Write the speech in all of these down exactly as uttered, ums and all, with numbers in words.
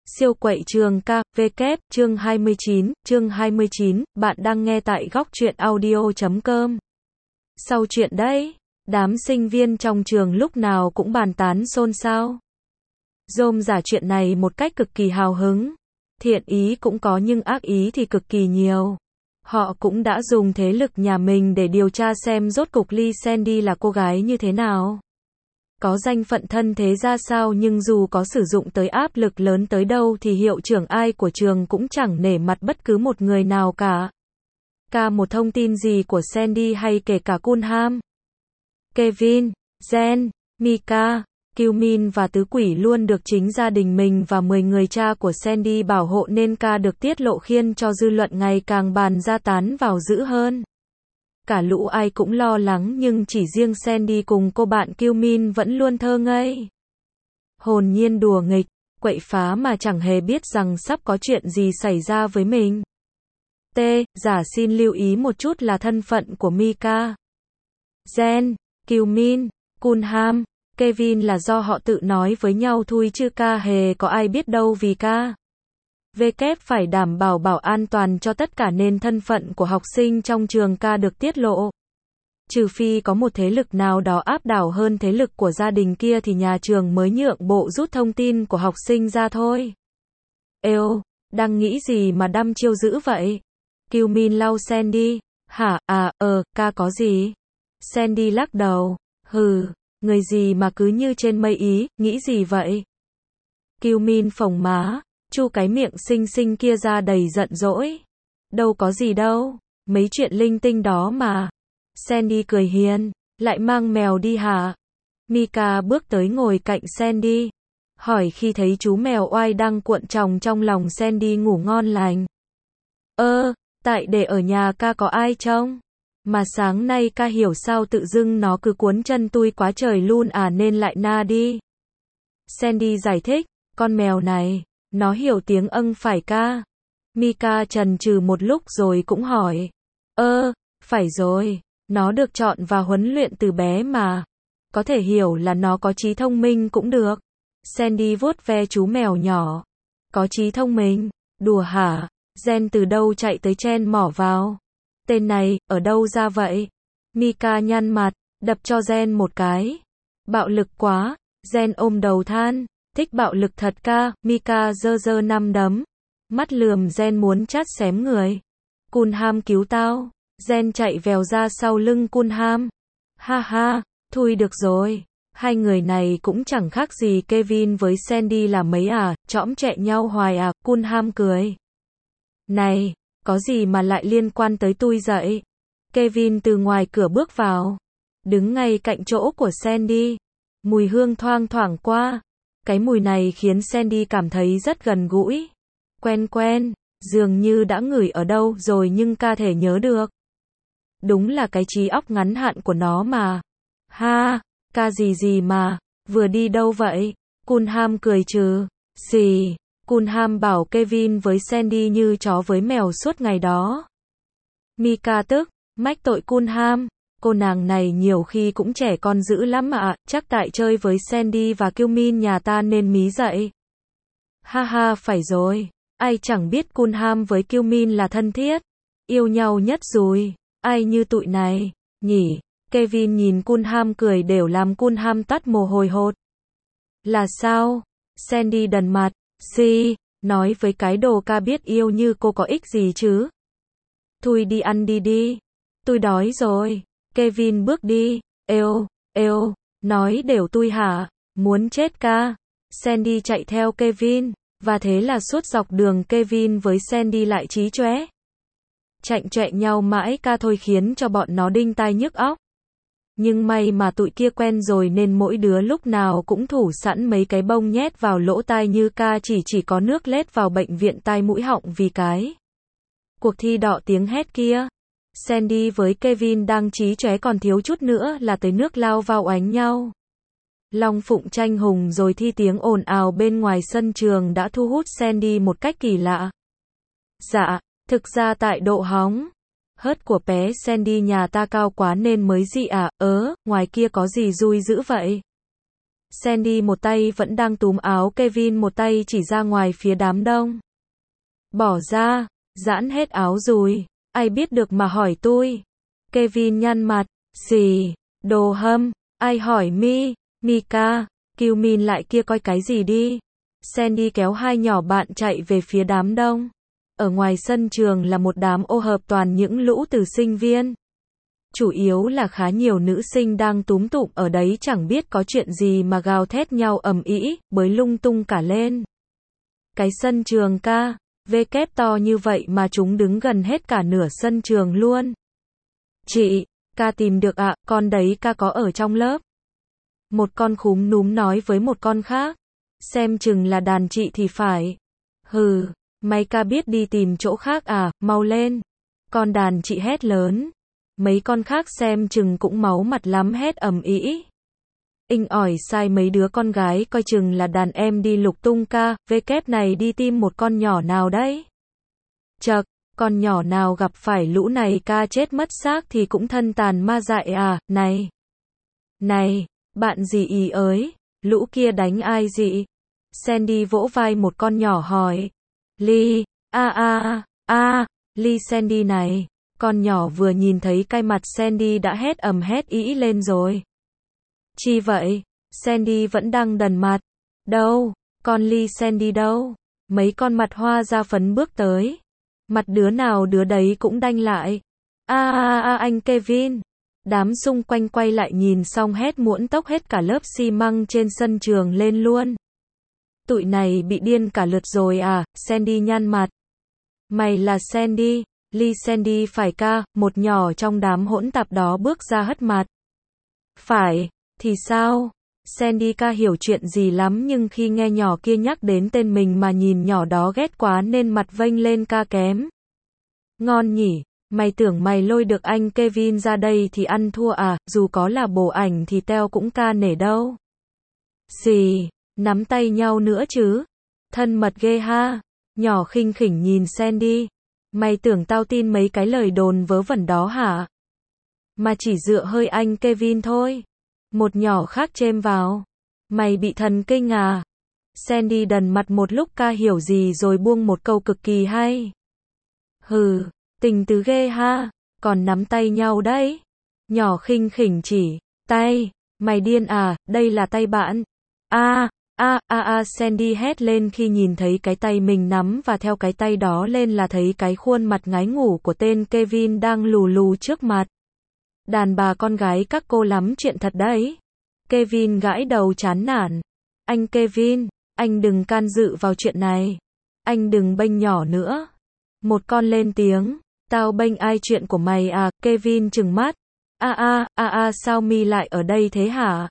Siêu quậy trường ca, vê kép, chương hai mươi chín, chương hai mươi chín, bạn đang nghe tại góc truyện audio chấm com. Sau chuyện đấy, đám sinh viên trong trường lúc nào cũng bàn tán xôn xao. Rôm rả chuyện này một cách cực kỳ hào hứng. Thiện ý cũng có nhưng ác ý thì cực kỳ nhiều. Họ cũng đã dùng thế lực nhà mình để điều tra xem rốt cục Lee Sandy là cô gái như thế nào. Có danh phận thân thế ra sao, nhưng dù có sử dụng tới áp lực lớn tới đâu thì hiệu trưởng ai của trường cũng chẳng nể mặt bất cứ một người nào cả. Cả một thông tin gì của Sandy hay kể cả Cunham, Kevin, Jen, Mika, Kyumin và Tứ Quỷ luôn được chính gia đình mình và mười người cha của Sandy bảo hộ, nên ca được tiết lộ khiến cho dư luận ngày càng bàn ra tán vào dữ hơn. Cả lũ ai cũng lo lắng, nhưng chỉ riêng Sandy cùng cô bạn Kyumin vẫn luôn thơ ngây, hồn nhiên đùa nghịch, quậy phá mà chẳng hề biết rằng sắp có chuyện gì xảy ra với mình. T. Giả xin lưu ý một chút là thân phận của Mika, Jen, Kyumin, Cunham, Kevin là do họ tự nói với nhau thôi, chứ ca hề có ai biết đâu, vì ca vê kép phải đảm bảo bảo an toàn cho tất cả nên thân phận của học sinh trong trường ca được tiết lộ. Trừ phi có một thế lực nào đó áp đảo hơn thế lực của gia đình kia thì nhà trường mới nhượng bộ rút thông tin của học sinh ra thôi. Êu, đang nghĩ gì mà đăm chiêu dữ vậy? Kyumin lau Sandy. Hả, à, ờ, ca có gì? Sandy lắc đầu. Hừ, người gì mà cứ như trên mây ý, nghĩ gì vậy? Kyumin phồng má, chu cái miệng xinh xinh kia ra đầy giận dỗi. Đâu có gì đâu, mấy chuyện linh tinh đó mà. Sandy cười hiền, lại mang mèo đi hả? Mika bước tới ngồi cạnh Sandy, hỏi khi thấy chú mèo oai đang cuộn tròng trong lòng Sandy ngủ ngon lành. Ơ, tại để ở nhà ca có ai trông? Mà sáng nay ca hiểu sao tự dưng nó cứ cuốn chân tui quá trời luôn à, nên lại na đi. Sandy giải thích, con mèo này, nó hiểu tiếng âng phải ca. Mika chần chừ một lúc rồi cũng hỏi. Ơ, phải rồi, nó được chọn và huấn luyện từ bé mà. Có thể hiểu là nó có trí thông minh cũng được. Sandy vuốt ve chú mèo nhỏ. Có trí thông minh? Đùa hả? Jen từ đâu chạy tới chen mỏ vào. Tên này, ở đâu ra vậy? Mika nhăn mặt, đập cho Jen một cái. Bạo lực quá. Jen ôm đầu than. Thích bạo lực thật ca. Mika giơ giơ năm đấm, mắt lườm Jen muốn chát xém người. Cunham cứu tao. Jen chạy vèo ra sau lưng Cunham. Ha ha, thôi được rồi. Hai người này cũng chẳng khác gì Kevin với Sandy là mấy à, chõm chẹ nhau hoài à. Cunham cười. Này, có gì mà lại liên quan tới tui vậy? Kevin từ ngoài cửa bước vào, đứng ngay cạnh chỗ của Sandy. Mùi hương thoang thoảng qua. Cái mùi này khiến Sandy cảm thấy rất gần gũi, quen quen, dường như đã ngửi ở đâu rồi nhưng ca thể nhớ được. Đúng là cái trí óc ngắn hạn của nó mà. Ha, ca gì gì mà, vừa đi đâu vậy? Cunham cười trừ. Gì? Cunham bảo Kevin với Sandy như chó với mèo suốt ngày đó. Mika tức, mách tội Cunham. Cô nàng này nhiều khi cũng trẻ con dữ lắm ạ, chắc tại chơi với Sandy và Kyumin nhà ta nên mí dậy. Ha ha, phải rồi, ai chẳng biết Cunham với Kyumin là thân thiết, yêu nhau nhất rồi, ai như tụi này, nhỉ? Kevin nhìn Cunham cười đều làm Cunham tắt mồ hôi hột. Là sao? Sandy đần mặt, si, nói với cái đồ ca biết yêu như cô có ích gì chứ? Thôi đi ăn đi đi, tôi đói rồi. Kevin bước đi. Êu, êu, nói đều tui hả? Muốn chết ca. Sandy chạy theo Kevin, và thế là suốt dọc đường Kevin với Sandy lại chí chóe chạnh chọe nhau mãi ca thôi, khiến cho bọn nó đinh tai nhức óc. Nhưng may mà tụi kia quen rồi nên mỗi đứa lúc nào cũng thủ sẵn mấy cái bông nhét vào lỗ tai, như ca chỉ chỉ có nước lết vào bệnh viện tai mũi họng vì cái cuộc thi đọ tiếng hét kia. Sandy với Kevin đang chí chóe còn thiếu chút nữa là tới nước lao vào oánh nhau. Long phụng tranh hùng rồi thi tiếng ồn ào bên ngoài sân trường đã thu hút Sandy một cách kỳ lạ. Dạ, thực ra tại độ hóng hớt của bé Sandy nhà ta cao quá nên mới dị à, ớ, ngoài kia có gì vui dữ vậy? Sandy một tay vẫn đang túm áo Kevin, một tay chỉ ra ngoài phía đám đông. Bỏ ra, giãn hết áo rồi. Ai biết được mà hỏi tôi. Kevin nhăn mặt. Gì? Đồ hâm. Ai hỏi mi? Mika. Kêu min lại kia coi cái gì đi. Sandy kéo hai nhỏ bạn chạy về phía đám đông. Ở ngoài sân trường là một đám ô hợp toàn những lũ từ sinh viên. Chủ yếu là khá nhiều nữ sinh đang túm tụm ở đấy, chẳng biết có chuyện gì mà gào thét nhau ầm ĩ, bới lung tung cả lên. Cái sân trường ca, vê kép to như vậy mà chúng đứng gần hết cả nửa sân trường luôn. Chị, ca tìm được ạ, à, con đấy ca có ở trong lớp. Một con khúm núm nói với một con khác. Xem chừng là đàn chị thì phải. Hừ, mày ca biết đi tìm chỗ khác à, mau lên. Con đàn chị hét lớn. Mấy con khác xem chừng cũng máu mặt lắm hét ầm ĩ. Inh ỏi sai mấy đứa con gái coi chừng là đàn em đi lục tung ca, vê kép này đi tìm một con nhỏ nào đấy. Chậc, con nhỏ nào gặp phải lũ này ca chết mất xác thì cũng thân tàn ma dại à, này. Này, bạn gì ý ới, lũ kia đánh ai dị? Sandy vỗ vai một con nhỏ hỏi. Ly, a a a, Ly Sandy này. Con nhỏ vừa nhìn thấy cái mặt Sandy đã hét ầm hét ĩ lên rồi. Chi vậy? Sandy vẫn đang đần mặt. Đâu? Con Ly Sandy đâu? Mấy con mặt hoa da phấn bước tới. Mặt đứa nào đứa đấy cũng đanh lại. A a a anh Kevin. Đám xung quanh quay lại nhìn xong hét muỗng tốc hết cả lớp xi măng trên sân trường lên luôn. Tụi này bị điên cả lượt rồi à? Sandy nhăn mặt. Mày là Sandy? Ly Sandy phải ca, một nhỏ trong đám hỗn tạp đó bước ra hất mặt. Phải, thì sao? Sandy ca hiểu chuyện gì lắm nhưng khi nghe nhỏ kia nhắc đến tên mình mà nhìn nhỏ đó ghét quá nên mặt vênh lên ca kém. Ngon nhỉ, mày tưởng mày lôi được anh Kevin ra đây thì ăn thua à, dù có là bồ ảnh thì teo cũng ca nể đâu. Xì, nắm tay nhau nữa chứ. Thân mật ghê ha. Nhỏ khinh khỉnh nhìn Sandy. Mày tưởng tao tin mấy cái lời đồn vớ vẩn đó hả? Mà chỉ dựa hơi anh Kevin thôi. Một nhỏ khác chêm vào. Mày bị thần kinh à? Sandy đần mặt một lúc ca hiểu gì rồi buông một câu cực kỳ hay. Hừ, tình tứ ghê ha, còn nắm tay nhau đấy. Nhỏ khinh khỉnh chỉ, tay, mày điên à, đây là tay bạn. A, a, a a Sandy hét lên khi nhìn thấy cái tay mình nắm và theo cái tay đó lên là thấy cái khuôn mặt ngái ngủ của tên Kevin đang lù lù trước mặt. Đàn bà con gái các cô lắm chuyện thật đấy. Kevin gãi đầu chán nản. Anh Kevin, anh đừng can dự vào chuyện này. Anh đừng bênh nhỏ nữa. Một con lên tiếng. Tao bênh ai chuyện của mày à? Kevin trừng mắt. A a, a a sao mi lại ở đây thế hả?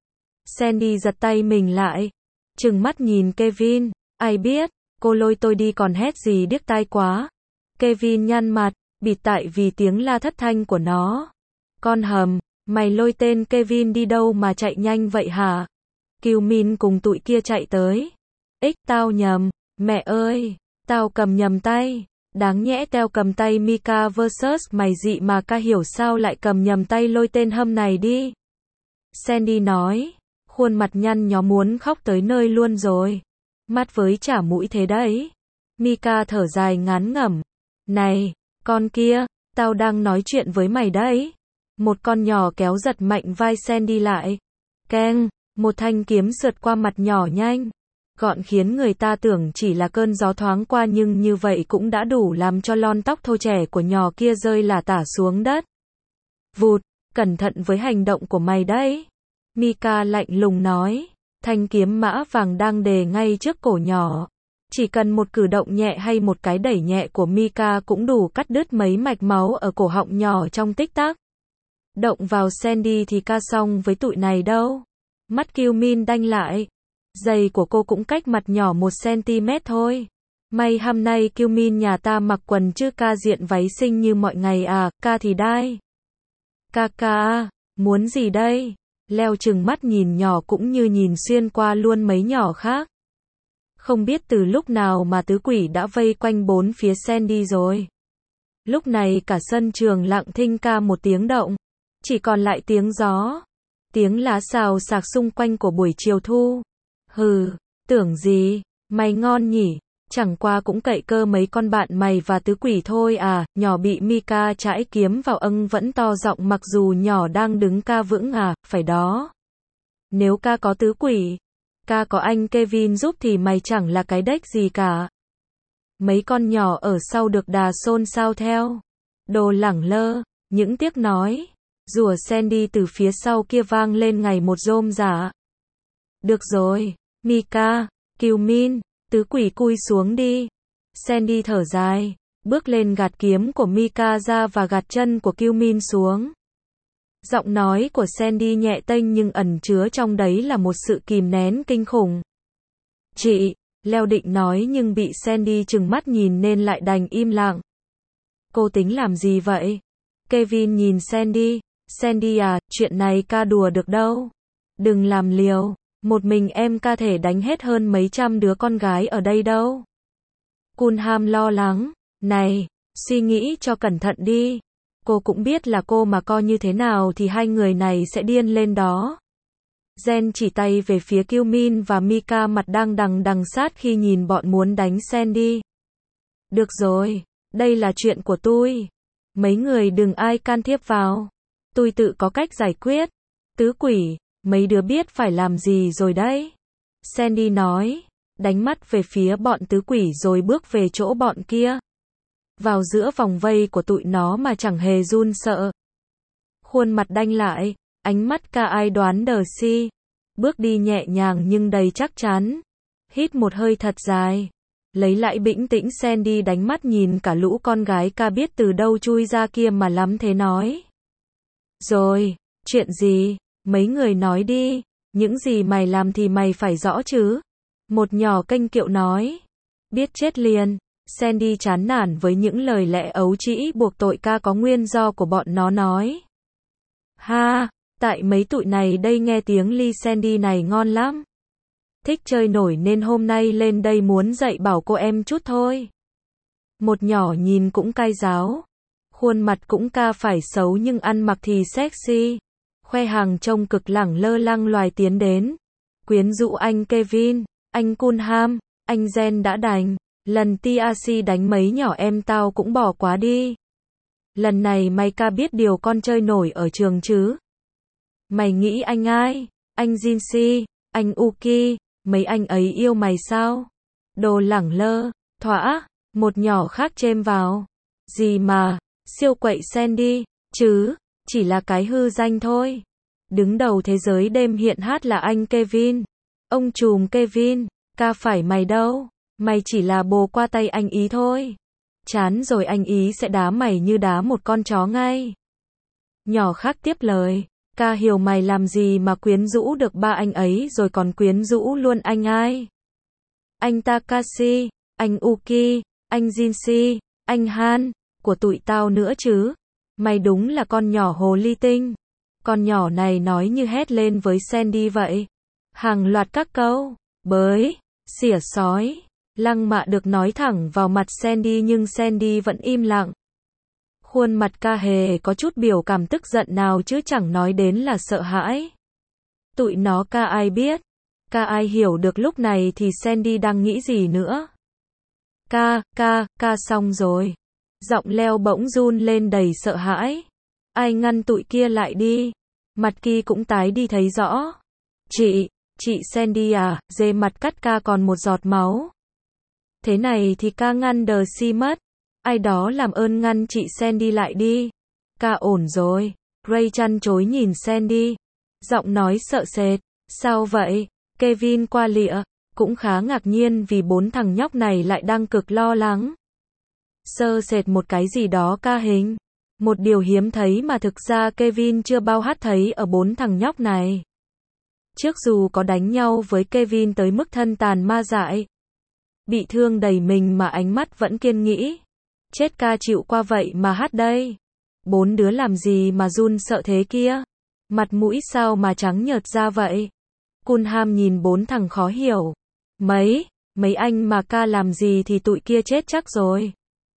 Sandy giật tay mình lại. Trừng mắt nhìn Kevin. Ai biết, cô lôi tôi đi còn hét gì điếc tai quá. Kevin nhăn mặt, bịt tại vì tiếng la thất thanh của nó. Con hầm, mày lôi tên Kevin đi đâu mà chạy nhanh vậy hả? Kiều Min cùng tụi kia chạy tới. Ích tao nhầm, mẹ ơi, tao cầm nhầm tay. Đáng nhẽ tao cầm tay Mika versus mày dị mà ca hiểu sao lại cầm nhầm tay lôi tên hâm này đi. Sandy nói, khuôn mặt nhăn nhó muốn khóc tới nơi luôn rồi. Mắt với chả mũi thế đấy. Mika thở dài ngán ngẩm. Này, con kia, tao đang nói chuyện với mày đấy. Một con nhỏ kéo giật mạnh vai Sandy lại. Keng, một thanh kiếm sượt qua mặt nhỏ nhanh. Gọn khiến người ta tưởng chỉ là cơn gió thoáng qua nhưng như vậy cũng đã đủ làm cho lon tóc thô trẻ của nhỏ kia rơi lả tả xuống đất. Vụt, cẩn thận với hành động của mày đấy. Mika lạnh lùng nói. Thanh kiếm mã vàng đang đề ngay trước cổ nhỏ. Chỉ cần một cử động nhẹ hay một cái đẩy nhẹ của Mika cũng đủ cắt đứt mấy mạch máu ở cổ họng nhỏ trong tích tắc. Động vào Sandy thì ca xong với tụi này đâu. Mắt Kiều Min đanh lại. Giày của cô cũng cách mặt nhỏ một xăng-ti-mét thôi. May hôm nay Kiều Min nhà ta mặc quần chứ ca diện váy xinh như mọi ngày à, ca thì đai. Ca ca, muốn gì đây? Leo trừng mắt nhìn nhỏ cũng như nhìn xuyên qua luôn mấy nhỏ khác. Không biết từ lúc nào mà tứ quỷ đã vây quanh bốn phía Sandy rồi. Lúc này cả sân trường lặng thinh ca một tiếng động. Chỉ còn lại tiếng gió. Tiếng lá xào xạc xung quanh của buổi chiều thu. Hừ, tưởng gì, mày ngon nhỉ, chẳng qua cũng cậy cơ mấy con bạn mày và tứ quỷ thôi à, nhỏ bị Mika chãi kiếm vào âng vẫn to giọng mặc dù nhỏ đang đứng ca vững à, phải đó. Nếu ca có tứ quỷ, ca có anh Kevin giúp thì mày chẳng là cái đếch gì cả. Mấy con nhỏ ở sau được đà xôn xao theo. Đồ lẳng lơ, những tiếc nói. Rủa Sandy từ phía sau kia vang lên ngày một rôm rả. Được rồi, Mika, Kyumin, tứ quỷ cui xuống đi. Sandy thở dài, bước lên gạt kiếm của Mika ra và gạt chân của Kyumin xuống. Giọng nói của Sandy nhẹ tênh nhưng ẩn chứa trong đấy là một sự kìm nén kinh khủng. Chị, Leo định nói nhưng bị Sandy trừng mắt nhìn nên lại đành im lặng. Cô tính làm gì vậy? Kevin nhìn Sandy. Sandy à, chuyện này ca đùa được đâu. Đừng làm liều, một mình em ca thể đánh hết hơn mấy trăm đứa con gái ở đây đâu. Cunham lo lắng, này, suy nghĩ cho cẩn thận đi. Cô cũng biết là cô mà coi như thế nào thì hai người này sẽ điên lên đó. Jen chỉ tay về phía Kyumin và Mika mặt đang đằng đằng sát khi nhìn bọn muốn đánh Sandy. Được rồi, đây là chuyện của tôi. Mấy người đừng ai can thiệp vào. Tôi tự có cách giải quyết. Tứ quỷ, mấy đứa biết phải làm gì rồi đấy. Sandy nói, đánh mắt về phía bọn tứ quỷ rồi bước về chỗ bọn kia. Vào giữa vòng vây của tụi nó mà chẳng hề run sợ. Khuôn mặt đanh lại, ánh mắt ca ai đoán đờ si. Bước đi nhẹ nhàng nhưng đầy chắc chắn. Hít một hơi thật dài. Lấy lại bình tĩnh Sandy đánh mắt nhìn cả lũ con gái ca biết từ đâu chui ra kia mà lắm thế nói. Rồi, chuyện gì? Mấy người nói đi. Những gì mày làm thì mày phải rõ chứ. Một nhỏ kênh kiệu nói. Biết chết liền. Sandy chán nản với những lời lẽ ấu trĩ buộc tội ca có nguyên do của bọn nó nói. Ha, tại mấy tụi này đây nghe tiếng ly Sandy này ngon lắm. Thích chơi nổi nên hôm nay lên đây muốn dạy bảo cô em chút thôi. Một nhỏ nhìn cũng cay giáo. Khuôn mặt cũng ca phải xấu nhưng ăn mặc thì sexy. Khoe hàng trông cực lẳng lơ lăng loài tiến đến. Quyến rũ anh Kevin, anh Cunham, anh Jen đã đành. Lần tê rờ xê đánh mấy nhỏ em tao cũng bỏ quá đi. Lần này mày ca biết điều con chơi nổi ở trường chứ. Mày nghĩ anh ai? Anh Jinsi, anh Uki, mấy anh ấy yêu mày sao? Đồ lẳng lơ, thỏa, một nhỏ khác chêm vào. Gì mà, siêu quậy Sandy, chứ, chỉ là cái hư danh thôi. Đứng đầu thế giới đêm hiện hát là anh Kevin. Ông trùm Kevin, ca phải mày đâu. Mày chỉ là bồ qua tay anh ý thôi. Chán rồi anh ý sẽ đá mày như đá một con chó ngay. Nhỏ khác tiếp lời. Ca hiểu mày làm gì mà quyến rũ được ba anh ấy rồi còn quyến rũ luôn anh ai? Anh Takashi, anh Uki, anh Jinshi, anh Han, của tụi tao nữa chứ. Mày đúng là con nhỏ hồ ly tinh. Con nhỏ này nói như hét lên với Sandy vậy. Hàng loạt các câu, bới, xỉa sói. Lăng mạ được nói thẳng vào mặt Sandy nhưng Sandy vẫn im lặng. Khuôn mặt ca hề có chút biểu cảm tức giận nào chứ chẳng nói đến là sợ hãi. Tụi nó ca ai biết. Ca ai hiểu được lúc này thì Sandy đang nghĩ gì nữa. Ca, ca, ca xong rồi. Giọng Leo bỗng run lên đầy sợ hãi. Ai ngăn tụi kia lại đi. Mặt kia cũng tái đi thấy rõ. Chị, chị Sandy à, dê mặt cắt ca còn một giọt máu. Thế này thì ca ngăn đờ si mất. Ai đó làm ơn ngăn chị Sandy lại đi. Ca ổn rồi. Ray chăn chối nhìn Sandy. Giọng nói sợ sệt. Sao vậy? Kevin qua lịa. Cũng khá ngạc nhiên vì bốn thằng nhóc này lại đang cực lo lắng. Sơ sệt một cái gì đó ca hình. Một điều hiếm thấy mà thực ra Kevin chưa bao hát thấy ở bốn thằng nhóc này. Trước dù có đánh nhau với Kevin tới mức thân tàn ma dại. Bị thương đầy mình mà ánh mắt vẫn kiên nghĩ. Chết ca chịu qua vậy mà hát đây. Bốn đứa làm gì mà run sợ thế kia? Mặt mũi sao mà trắng nhợt ra vậy? Cunham nhìn bốn thằng khó hiểu. Mấy, mấy anh mà ca làm gì thì tụi kia chết chắc rồi.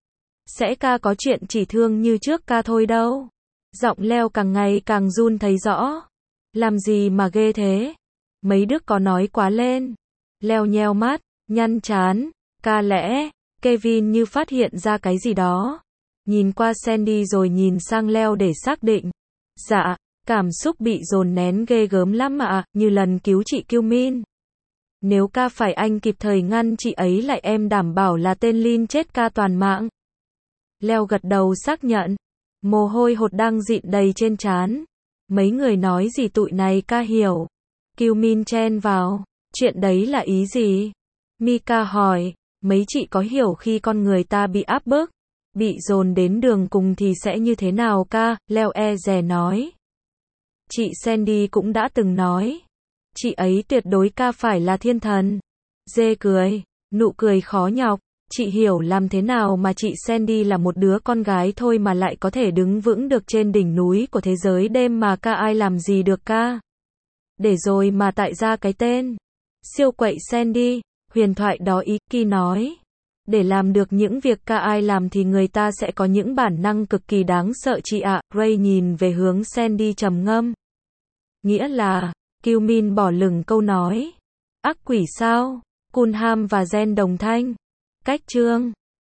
Sẽ ca có chuyện chỉ thương như trước ca thôi đâu. Giọng Leo càng ngày càng run thấy rõ. Làm gì mà ghê thế? Mấy đức có nói quá lên. Leo nheo mắt, nhăn trán. Ca lẽ, Kevin như phát hiện ra cái gì đó. Nhìn qua Sandy rồi nhìn sang Leo để xác định. Dạ, cảm xúc bị dồn nén ghê gớm lắm ạ, như lần cứu chị Kyumin. Nếu ca phải anh kịp thời ngăn chị ấy lại em đảm bảo là tên Lin chết ca toàn mạng. Leo gật đầu xác nhận. Mồ hôi hột đang dịn đầy trên trán. Mấy người nói gì tụi này ca hiểu. Kyumin chen vào. Chuyện đấy là ý gì? Mika hỏi. Mấy chị có hiểu khi con người ta bị áp bức, bị dồn đến đường cùng thì sẽ như thế nào ca? Leo e dè nói. Chị Sandy cũng đã từng nói. Chị ấy tuyệt đối ca phải là thiên thần. Dê cười. Nụ cười khó nhọc. Chị hiểu làm thế nào mà chị Sandy là một đứa con gái thôi mà lại có thể đứng vững được trên đỉnh núi của thế giới đêm mà ca ai làm gì được ca. Để rồi mà tại ra cái tên. Siêu quậy Sandy. Huyền thoại đó Iki nói. Để làm được những việc ca ai làm thì người ta sẽ có những bản năng cực kỳ đáng sợ chị ạ. Ray nhìn về hướng Sandy trầm ngâm. Nghĩa là, Kyumin bỏ lửng câu nói. Ác quỷ sao? Cunham và Jen đồng thanh. Cách chương.